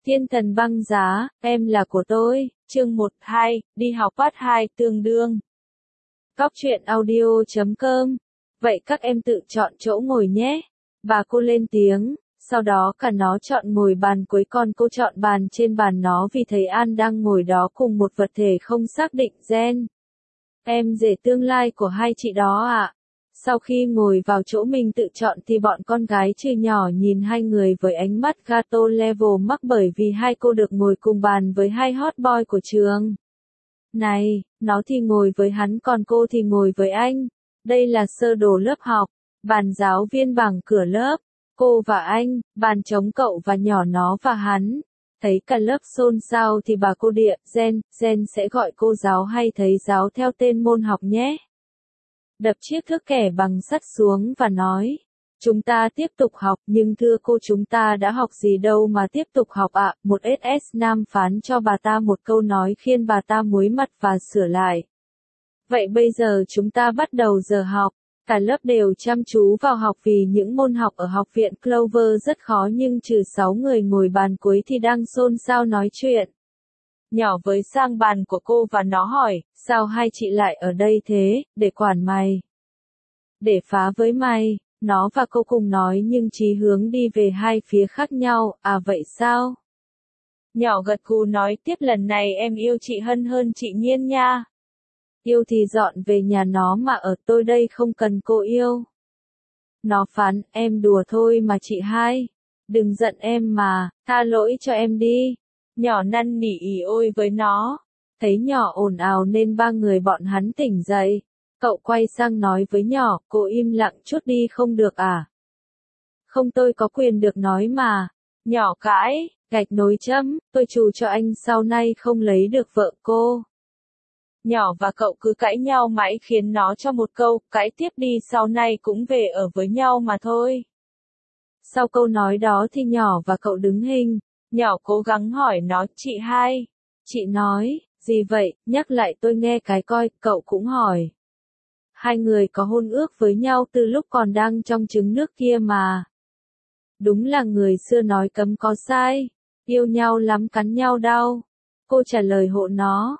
Thiên thần băng giá, em là của tôi, chương 1-2, đi học part 2 tương đương. Cóc truyện audio.com. Vậy các em tự chọn chỗ ngồi nhé. Bà cô lên tiếng, sau đó cả nó chọn ngồi bàn cuối còn cô chọn bàn trên bàn nó vì thấy An đang ngồi đó cùng một vật thể không xác định gen. Em rể tương lai của hai chị đó ạ. Sau khi ngồi vào chỗ mình tự chọn thì bọn con gái trừ nhỏ nhìn hai người với ánh mắt gato level mắc bởi vì hai cô được ngồi cùng bàn với hai hot boy của trường. Này, nó thì ngồi với hắn còn cô thì ngồi với anh. Đây là sơ đồ lớp học, bàn giáo viên bảng cửa lớp, cô và anh, bàn trống cậu và nhỏ nó và hắn. Thấy cả lớp xôn xao thì bà cô địa, Gen sẽ gọi cô giáo hay thầy giáo theo tên môn học nhé. Đập chiếc thước kẻ bằng sắt xuống và nói, chúng ta tiếp tục học nhưng thưa cô chúng ta đã học gì đâu mà tiếp tục học ạ. Một SS nam phán cho bà ta một câu nói khiến bà ta muối mặt và sửa lại. Vậy bây giờ chúng ta bắt đầu giờ học. Cả lớp đều chăm chú vào học vì những môn học ở học viện Clover rất khó nhưng trừ 6 người ngồi bàn cuối thì đang xôn xao nói chuyện. Nhỏ với sang bàn của cô và nó hỏi, sao hai chị lại ở đây thế, để quản mày? Để phá với mày, nó và cô cùng nói nhưng chí hướng đi về hai phía khác nhau, à vậy sao? Nhỏ gật gù nói tiếp lần này em yêu chị Hân hơn chị Nhiên nha. Yêu thì dọn về nhà nó mà ở tôi đây không cần cô yêu. Nó phán, em đùa thôi mà chị hai. Đừng giận em mà, tha lỗi cho em đi. Nhỏ năn nỉ ỉ ôi với nó. Thấy nhỏ ồn ào nên ba người bọn hắn tỉnh dậy. Cậu quay sang nói với nhỏ, cô im lặng chút đi không được à? Không tôi có quyền được nói mà. Nhỏ cãi, gạch nối chấm, tôi trù cho anh sau này không lấy được vợ cô. Nhỏ và cậu cứ cãi nhau mãi khiến nó cho một câu, cãi tiếp đi sau này cũng về ở với nhau mà thôi. Sau câu nói đó thì nhỏ và cậu đứng hình. Nhỏ cố gắng hỏi nó, chị hai. Chị nói, gì vậy, nhắc lại tôi nghe cái coi, cậu cũng hỏi. Hai người có hôn ước với nhau từ lúc còn đang trong trứng nước kia mà. Đúng là người xưa nói cấm có sai. Yêu nhau lắm cắn nhau đau. Cô trả lời hộ nó.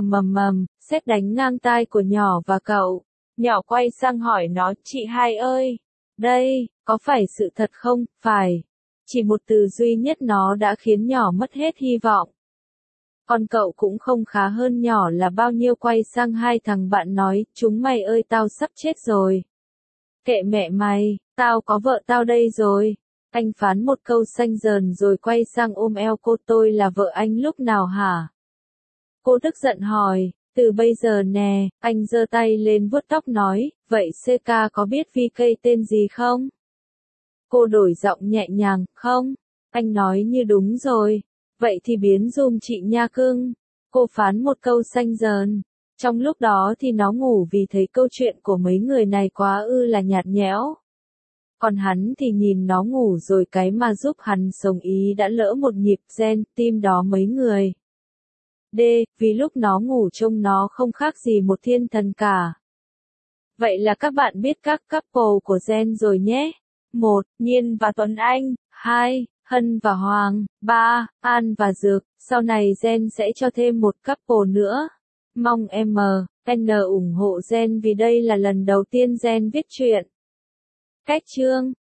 Sét đánh ngang tai của nhỏ và cậu. Nhỏ quay sang hỏi nó, chị hai ơi. Đây, có phải sự thật không? Phải. Chỉ một từ duy nhất nó đã khiến nhỏ mất hết hy vọng. Còn cậu cũng không khá hơn nhỏ là bao nhiêu quay sang hai thằng bạn nói, chúng mày ơi tao sắp chết rồi. Kệ mẹ mày, tao có vợ tao đây rồi. Anh phán một câu xanh dờn rồi quay sang ôm eo cô tôi là vợ anh lúc nào hả? Cô tức giận hỏi, từ bây giờ nè, anh giơ tay lên vuốt tóc nói, vậy CK có biết VK tên gì không? Cô đổi giọng nhẹ nhàng, không? Anh nói như đúng rồi. Vậy thì biến dùm chị nha cưng. Cô phán một câu xanh dờn. Trong lúc đó thì nó ngủ vì thấy câu chuyện của mấy người này quá là nhạt nhẽo. Còn hắn thì nhìn nó ngủ rồi cái mà giúp hắn sống ý đã lỡ một nhịp gen tim đó mấy người. Vì lúc nó ngủ trông nó không khác gì một thiên thần cả. Vậy là các bạn biết các couple của Gen rồi nhé. 1. Nhiên và Tuấn Anh. 2. Hân và Hoàng. 3. An và Dược. Sau này Gen sẽ cho thêm một couple nữa. Mong N ủng hộ Gen vì đây là lần đầu tiên Gen viết truyện. Cách chương